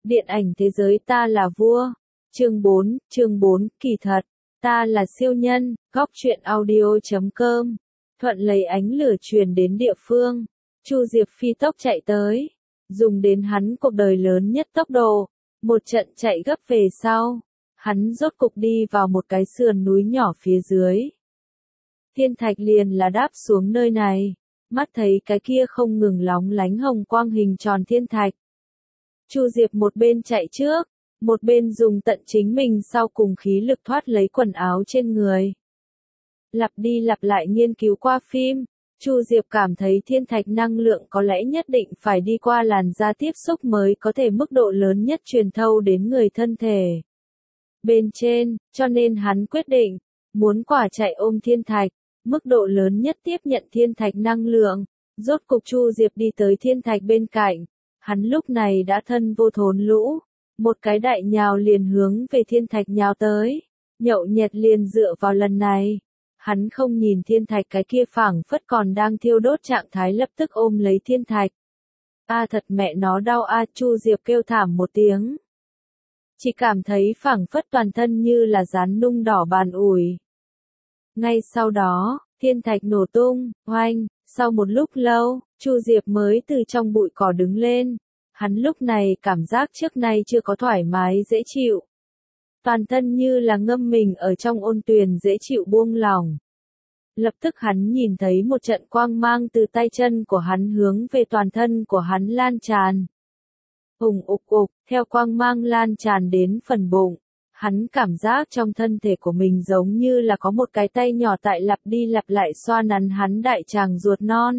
Điện ảnh thế giới ta là vua. Chương 4, kỳ thật. Ta là siêu nhân, góc truyện audio.com. Thuận lấy ánh lửa truyền đến địa phương. Chu Diệp phi tốc chạy tới. Dùng đến hắn cuộc đời lớn nhất tốc độ. Một trận chạy gấp về sau. Hắn rốt cục đi vào một cái sườn núi nhỏ phía dưới. Thiên thạch liền là đáp xuống nơi này. Mắt thấy cái kia không ngừng lóng lánh hồng quang hình tròn thiên thạch. Chu Diệp một bên chạy trước, một bên dùng tận chính mình sau cùng khí lực thoát lấy quần áo trên người. Lặp đi lặp lại nghiên cứu qua phim, Chu Diệp cảm thấy thiên thạch năng lượng có lẽ nhất định phải đi qua làn da tiếp xúc mới có thể mức độ lớn nhất truyền thâu đến người thân thể bên trên, cho nên hắn quyết định, muốn quả chạy ôm thiên thạch, mức độ lớn nhất tiếp nhận thiên thạch năng lượng. Rốt cục Chu Diệp đi tới thiên thạch bên cạnh. Hắn lúc này đã thân vô thốn lũ, một cái đại nhào liền hướng về thiên thạch nhào tới, nhậu nhẹt liền dựa vào lần này. Hắn không nhìn thiên thạch cái kia phảng phất còn đang thiêu đốt trạng thái lập tức ôm lấy thiên thạch. A thật mẹ nó đau a, Chu Diệp kêu thảm một tiếng. Chỉ cảm thấy phảng phất toàn thân như là rán nung đỏ bàn ủi. Ngay sau đó, thiên thạch nổ tung, oanh, sau một lúc lâu, Chu Diệp mới từ trong bụi cỏ đứng lên. Hắn lúc này cảm giác trước nay chưa có thoải mái dễ chịu. Toàn thân như là ngâm mình ở trong ôn tuyền dễ chịu buông lỏng. Lập tức hắn nhìn thấy một trận quang mang từ tay chân của hắn hướng về toàn thân của hắn lan tràn. Hùng ục ục, theo quang mang lan tràn đến phần bụng. Hắn cảm giác trong thân thể của mình giống như là có một cái tay nhỏ tại lặp đi lặp lại xoa nắn hắn đại tràng ruột non.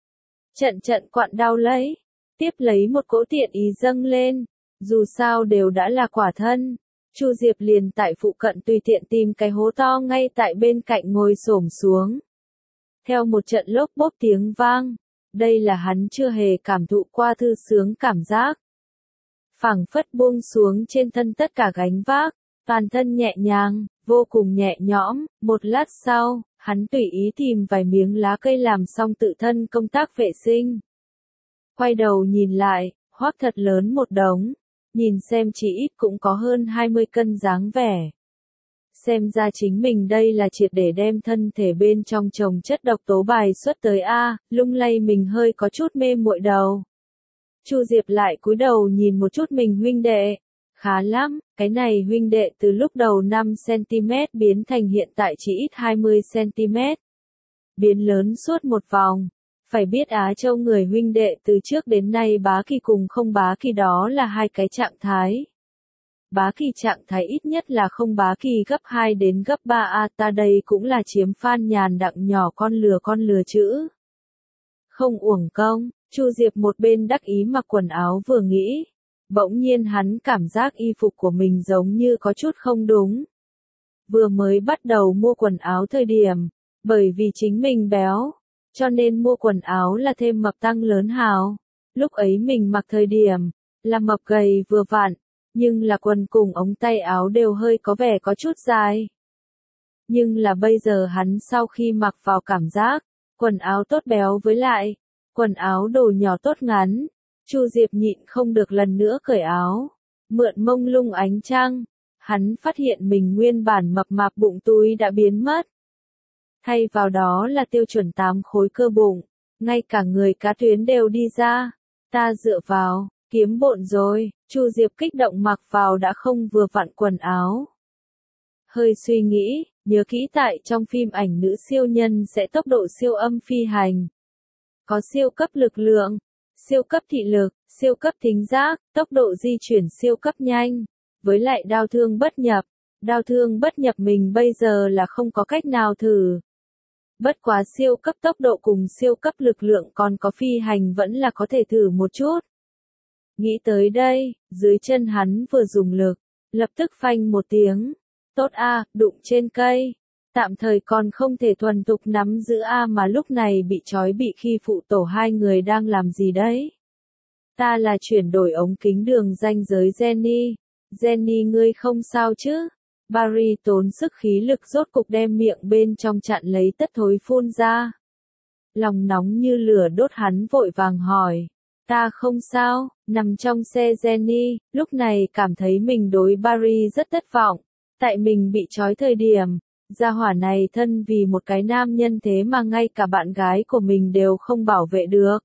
Trận quặn đau lấy, tiếp lấy một cỗ tiện ý dâng lên, dù sao đều đã là quả thân. Chu Diệp liền tại phụ cận tùy tiện tìm cái hố to ngay tại bên cạnh ngồi xổm xuống. Theo một trận lốp bốp tiếng vang, đây là hắn chưa hề cảm thụ qua thư sướng cảm giác. Phảng phất buông xuống trên thân tất cả gánh vác, toàn thân nhẹ nhàng, vô cùng nhẹ nhõm. Một lát sau, hắn tùy ý tìm vài miếng lá cây làm xong tự thân công tác vệ sinh. Quay đầu nhìn lại, hoác thật lớn một đống, nhìn xem chỉ ít cũng có hơn 20 cân dáng vẻ. Xem ra chính mình đây là triệt để đem thân thể bên trong chồng chất độc tố bài xuất tới a, lung lay mình hơi có chút mê muội đầu. Chu Diệp lại cúi đầu nhìn một chút mình huynh đệ. Khá lắm, cái này huynh đệ từ lúc đầu 5cm biến thành hiện tại chỉ ít 20cm. Biến lớn suốt một vòng. Phải biết Á Châu người huynh đệ từ trước đến nay bá kỳ cùng không bá kỳ đó là hai cái trạng thái. Bá kỳ trạng thái ít nhất là không bá kỳ gấp 2 đến gấp 3 a, ta đây cũng là chiếm Phan Nhàn đặng nhỏ con lừa chữ. Không uổng công, Chu Diệp một bên đắc ý mặc quần áo vừa nghĩ. Bỗng nhiên hắn cảm giác y phục của mình giống như có chút không đúng. Vừa mới bắt đầu mua quần áo thời điểm, bởi vì chính mình béo, cho nên mua quần áo là thêm mập tăng lớn hào. Lúc ấy mình mặc thời điểm, là mập gầy vừa vặn, nhưng là quần cùng ống tay áo đều hơi có vẻ có chút dài. Nhưng là bây giờ hắn sau khi mặc vào cảm giác, quần áo tốt béo với lại, quần áo đồ nhỏ tốt ngắn. Chu Diệp nhịn không được lần nữa cởi áo, mượn mông lung ánh trăng, hắn phát hiện mình nguyên bản mập mạp bụng túi đã biến mất. Thay vào đó là tiêu chuẩn 8 khối cơ bụng, ngay cả người cá tuyến đều đi ra. Ta dựa vào, kiếm bộn rồi, Chu Diệp kích động mặc vào đã không vừa vặn quần áo. Hơi suy nghĩ, nhớ kỹ tại trong phim ảnh nữ siêu nhân sẽ tốc độ siêu âm phi hành. Có siêu cấp lực lượng, siêu cấp thị lực, siêu cấp thính giác, tốc độ di chuyển siêu cấp nhanh, với lại đao thương bất nhập mình bây giờ là không có cách nào thử. Bất quá siêu cấp tốc độ cùng siêu cấp lực lượng còn có phi hành vẫn là có thể thử một chút. Nghĩ tới đây, dưới chân hắn vừa dùng lực, lập tức phanh một tiếng. Tốt a, đụng trên cây. Tạm thời còn không thể thuần thục nắm giữ a mà lúc này bị trói bị khi phụ tổ hai người đang làm gì đấy. Ta là chuyển đổi ống kính đường ranh giới Jenny. Jenny ngươi không sao chứ? Barry tốn sức khí lực rốt cục đem miệng bên trong chặn lấy tất thối phun ra. Lòng nóng như lửa đốt hắn vội vàng hỏi. Ta không sao, nằm trong xe Jenny, lúc này cảm thấy mình đối Barry rất thất vọng. Tại mình bị trói thời điểm, gia hỏa này thân vì một cái nam nhân thế mà ngay cả bạn gái của mình đều không bảo vệ được.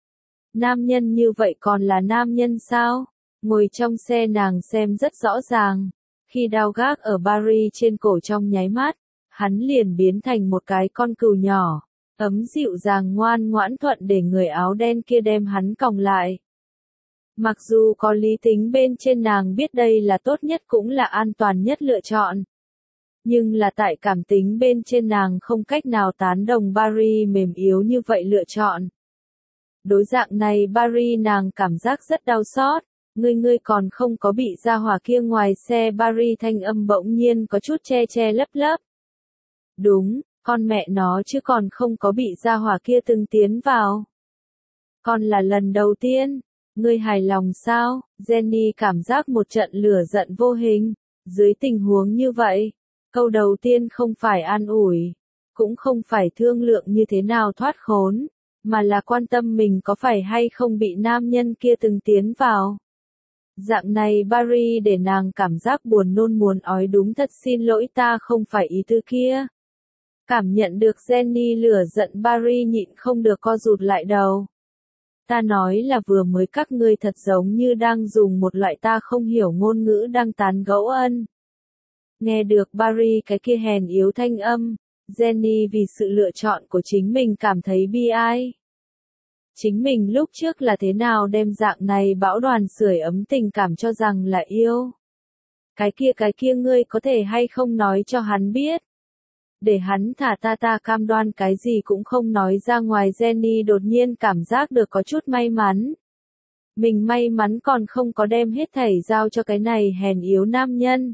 Nam nhân như vậy còn là nam nhân sao? Ngồi trong xe nàng xem rất rõ ràng. Khi đao gác ở Barry trên cổ trong nháy mắt, hắn liền biến thành một cái con cừu nhỏ, ấm dịu dàng ngoan ngoãn thuận để người áo đen kia đem hắn còng lại. Mặc dù có lý tính bên trên nàng biết đây là tốt nhất cũng là an toàn nhất lựa chọn. Nhưng là tại cảm tính bên trên nàng không cách nào tán đồng Barry mềm yếu như vậy lựa chọn. Đối dạng này Barry nàng cảm giác rất đau xót. Ngươi còn không có bị gia hỏa kia ngoài xe. Barry thanh âm bỗng nhiên có chút che che lấp lấp. Đúng, con mẹ nó chứ còn không có bị gia hỏa kia từng tiến vào. Còn là lần đầu tiên. Ngươi hài lòng sao? Jenny cảm giác một trận lửa giận vô hình. Dưới tình huống như vậy, câu đầu tiên không phải an ủi, cũng không phải thương lượng như thế nào thoát khốn, mà là quan tâm mình có phải hay không bị nam nhân kia từng tiến vào. Dạng này Barry để nàng cảm giác buồn nôn muốn ói, đúng thật xin lỗi, ta không phải ý tư kia. Cảm nhận được Jenny lửa giận, Barry nhịn không được co rụt lại đầu. Ta nói là vừa mới các ngươi thật giống như đang dùng một loại ta không hiểu ngôn ngữ đang tán gẫu ân. Nghe được Barry cái kia hèn yếu thanh âm, Jenny vì sự lựa chọn của chính mình cảm thấy bi ai. Chính mình lúc trước là thế nào đem dạng này bão đoàn sưởi ấm tình cảm cho rằng là yêu. Cái kia ngươi có thể hay không nói cho hắn biết. Để hắn thả ta cam đoan cái gì cũng không nói ra ngoài. Jenny đột nhiên cảm giác được có chút may mắn. Mình may mắn còn không có đem hết thảy giao cho cái này hèn yếu nam nhân.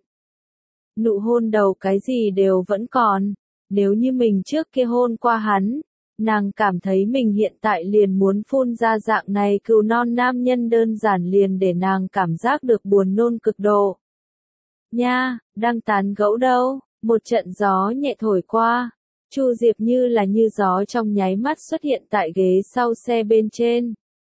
Nụ hôn đầu cái gì đều vẫn còn. Nếu như mình trước kia hôn qua hắn, nàng cảm thấy mình hiện tại liền muốn phun ra dạng này cừu non nam nhân đơn giản liền để nàng cảm giác được buồn nôn cực độ. Nha, đang tán gẫu đâu, một trận gió nhẹ thổi qua. Chu Diệp như là như gió trong nháy mắt xuất hiện tại ghế sau xe bên trên.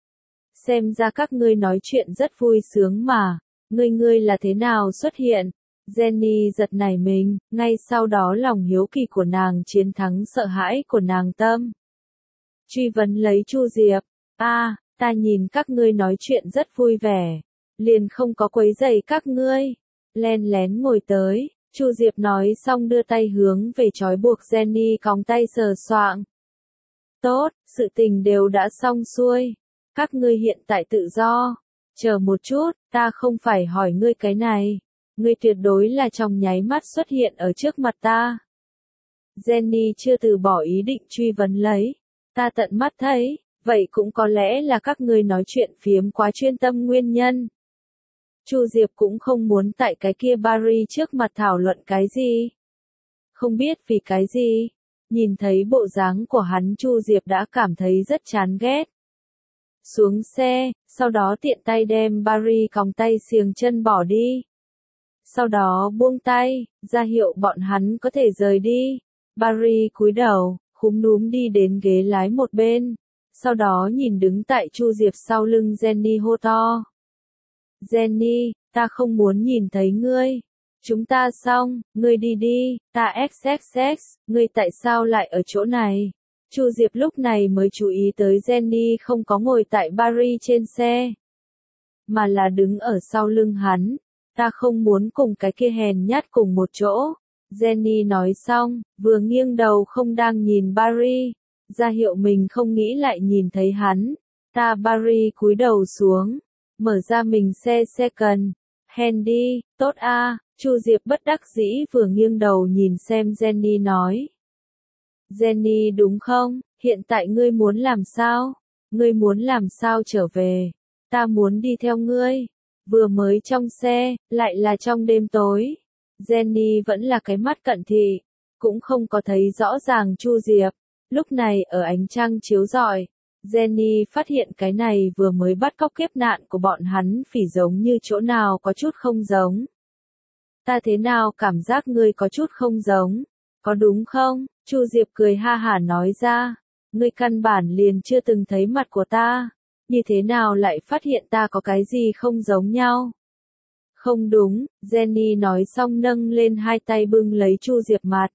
Xem ra các ngươi nói chuyện rất vui sướng mà, ngươi là thế nào xuất hiện? Jenny giật nảy mình, ngay sau đó lòng hiếu kỳ của nàng chiến thắng sợ hãi của nàng tâm. Truy vấn lấy Chu Diệp, ta nhìn các ngươi nói chuyện rất vui vẻ, liền không có quấy rầy các ngươi. Len lén ngồi tới, Chu Diệp nói xong đưa tay hướng về trói buộc Jenny còng tay sờ soạng. Tốt, sự tình đều đã xong xuôi. Các ngươi hiện tại tự do. Chờ một chút, ta không phải hỏi ngươi cái này. Ngươi tuyệt đối là trong nháy mắt xuất hiện ở trước mặt ta. Jenny chưa từ bỏ ý định truy vấn lấy. Ta tận mắt thấy, vậy cũng có lẽ là các ngươi nói chuyện phiếm quá chuyên tâm nguyên nhân. Chu Diệp cũng không muốn tại cái kia Barry trước mặt thảo luận cái gì. Không biết vì cái gì, nhìn thấy bộ dáng của hắn Chu Diệp đã cảm thấy rất chán ghét. Xuống xe, sau đó tiện tay đem Barry còng tay xiềng chân bỏ đi. Sau đó buông tay, ra hiệu bọn hắn có thể rời đi. Barry cúi đầu, khúm núm đi đến ghế lái một bên. Sau đó nhìn đứng tại Chu Diệp sau lưng Jenny hô to. Jenny, ta không muốn nhìn thấy ngươi. Chúng ta xong, ngươi đi đi, ta xxx, ngươi tại sao lại ở chỗ này? Chu Diệp lúc này mới chú ý tới Jenny không có ngồi tại Barry trên xe, mà là đứng ở sau lưng hắn. Ta không muốn cùng cái kia hèn nhát cùng một chỗ. Jenny nói xong, vừa nghiêng đầu không đang nhìn Barry, ra hiệu mình không nghĩ lại nhìn thấy hắn. Barry cúi đầu xuống, mở ra mình xe cần. Handy, tốt a. Chu Diệp bất đắc dĩ vừa nghiêng đầu nhìn xem Jenny nói. Jenny đúng không, hiện tại ngươi muốn làm sao? Ngươi muốn làm sao trở về? Ta muốn đi theo ngươi. Vừa mới trong xe, lại là trong đêm tối. Jenny vẫn là cái mắt cận thị, cũng không có thấy rõ ràng Chu Diệp. Lúc này ở ánh trăng chiếu rọi, Jenny phát hiện cái này vừa mới bắt cóc kiếp nạn của bọn hắn phỉ giống như chỗ nào có chút không giống. Ta thế nào cảm giác ngươi có chút không giống, có đúng không? Chu Diệp cười ha hả nói ra, ngươi căn bản liền chưa từng thấy mặt của ta, như thế nào lại phát hiện ta có cái gì không giống nhau? Không đúng, Jenny nói xong nâng lên hai tay bưng lấy Chu Diệp mặt.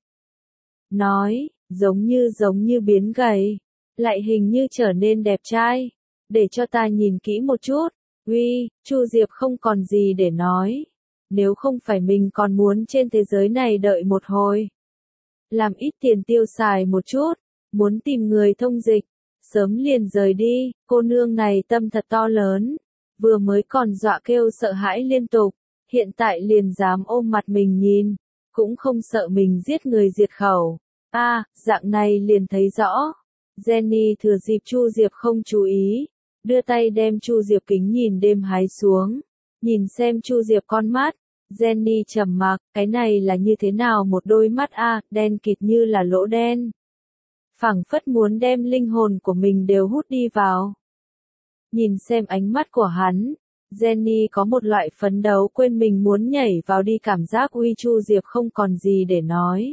Nói, giống như biến gầy, lại hình như trở nên đẹp trai. Để cho ta nhìn kỹ một chút. Uy, Chu Diệp không còn gì để nói. Nếu không phải mình còn muốn trên thế giới này đợi một hồi. Làm ít tiền tiêu xài một chút, muốn tìm người thông dịch, sớm liền rời đi, cô nương này tâm thật to lớn. Vừa mới còn dọa kêu sợ hãi liên tục, hiện tại liền dám ôm mặt mình nhìn, cũng không sợ mình giết người diệt khẩu. Dạng này liền thấy rõ. Jenny thừa dịp Chu Diệp không chú ý, đưa tay đem Chu Diệp kính nhìn đêm hái xuống, nhìn xem Chu Diệp con mắt. Jenny trầm mặc, cái này là như thế nào một đôi mắt đen kịt như là lỗ đen. Phảng phất muốn đem linh hồn của mình đều hút đi vào. Nhìn xem ánh mắt của hắn, Jenny có một loại phấn đấu quên mình muốn nhảy vào đi cảm giác uy. Chu Diệp không còn gì để nói.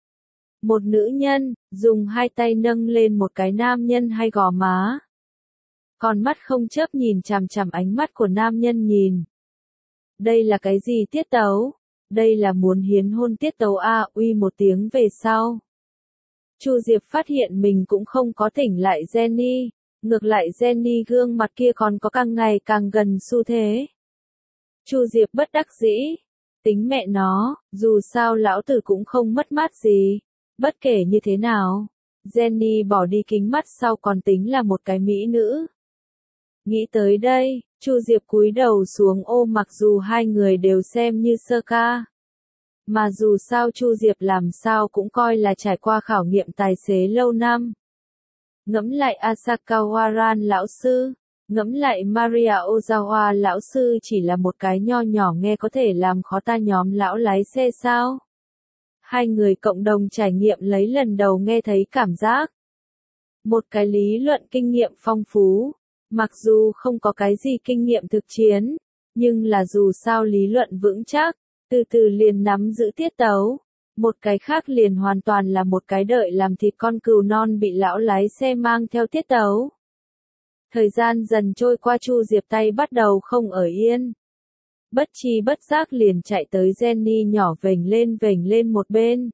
Một nữ nhân, dùng hai tay nâng lên một cái nam nhân hay gò má. Con mắt không chớp nhìn chằm chằm ánh mắt của nam nhân nhìn. Đây là cái gì tiết tấu? Đây là muốn hiến hôn tiết tấu uy một tiếng về sau. Chu Diệp phát hiện mình cũng không có tỉnh lại Jenny, ngược lại Jenny gương mặt kia còn có càng ngày càng gần xu thế. Chu Diệp bất đắc dĩ, tính mẹ nó, dù sao lão tử cũng không mất mát gì, bất kể như thế nào, Jenny bỏ đi kính mắt sau còn tính là một cái mỹ nữ. Nghĩ tới đây, Chu Diệp cúi đầu xuống ôm, mặc dù hai người đều xem như sơ ca. Mà dù sao Chu Diệp làm sao cũng coi là trải qua khảo nghiệm tài xế lâu năm. Ngẫm lại Asaka Waran lão sư, ngẫm lại Maria Ozawa lão sư, chỉ là một cái nho nhỏ nghe có thể làm khó ta nhóm lão lái xe sao? Hai người cộng đồng trải nghiệm lấy lần đầu nghe thấy cảm giác. Một cái lý luận kinh nghiệm phong phú, mặc dù không có cái gì kinh nghiệm thực chiến, nhưng là dù sao lý luận vững chắc, từ từ liền nắm giữ tiết tấu. Một cái khác liền hoàn toàn là một cái đợi làm thịt con cừu non bị lão lái xe mang theo tiết tấu. Thời gian dần trôi qua, Chu Diệp tay bắt đầu không ở yên. Bất chi bất giác liền chạy tới Jenny nhỏ vểnh lên một bên.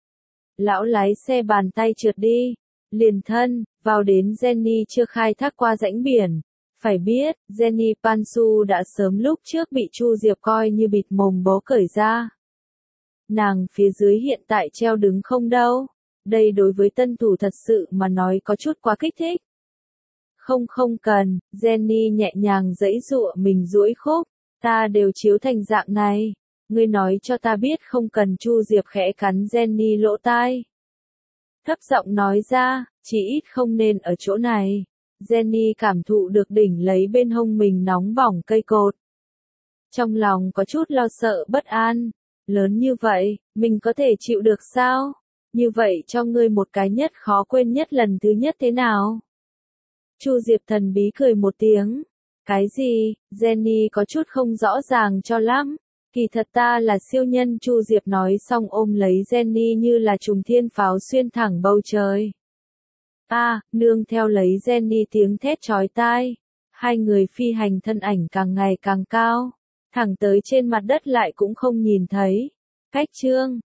Lão lái xe bàn tay trượt đi, liền thân, vào đến Jenny chưa khai thác qua rãnh biển. Phải biết, Jenny Pansu đã sớm lúc trước bị Chu Diệp coi như bịt mồm bố cởi ra. Nàng phía dưới hiện tại treo đứng không đâu. Đây đối với tân thủ thật sự mà nói có chút quá kích thích. Không cần, Jenny nhẹ nhàng giãy giụa mình duỗi khúc. Ta đều chiếu thành dạng này. Ngươi nói cho ta biết không cần. Chu Diệp khẽ cắn Jenny lỗ tai. Thấp giọng nói ra, chỉ ít không nên ở chỗ này. Jenny cảm thụ được đỉnh lấy bên hông mình nóng bỏng cây cột. Trong lòng có chút lo sợ bất an. Lớn như vậy, mình có thể chịu được sao? Như vậy cho ngươi một cái nhất khó quên nhất lần thứ nhất thế nào? Chu Diệp thần bí cười một tiếng. Cái gì? Jenny có chút không rõ ràng cho lắm. Kỳ thật ta là siêu nhân. Chu Diệp nói xong ôm lấy Jenny như là trùng thiên pháo xuyên thẳng bầu trời. Nương theo lấy Jenny tiếng thét chói tai. Hai người phi hành thân ảnh càng ngày càng cao. Thẳng tới trên mặt đất lại cũng không nhìn thấy. Cách chương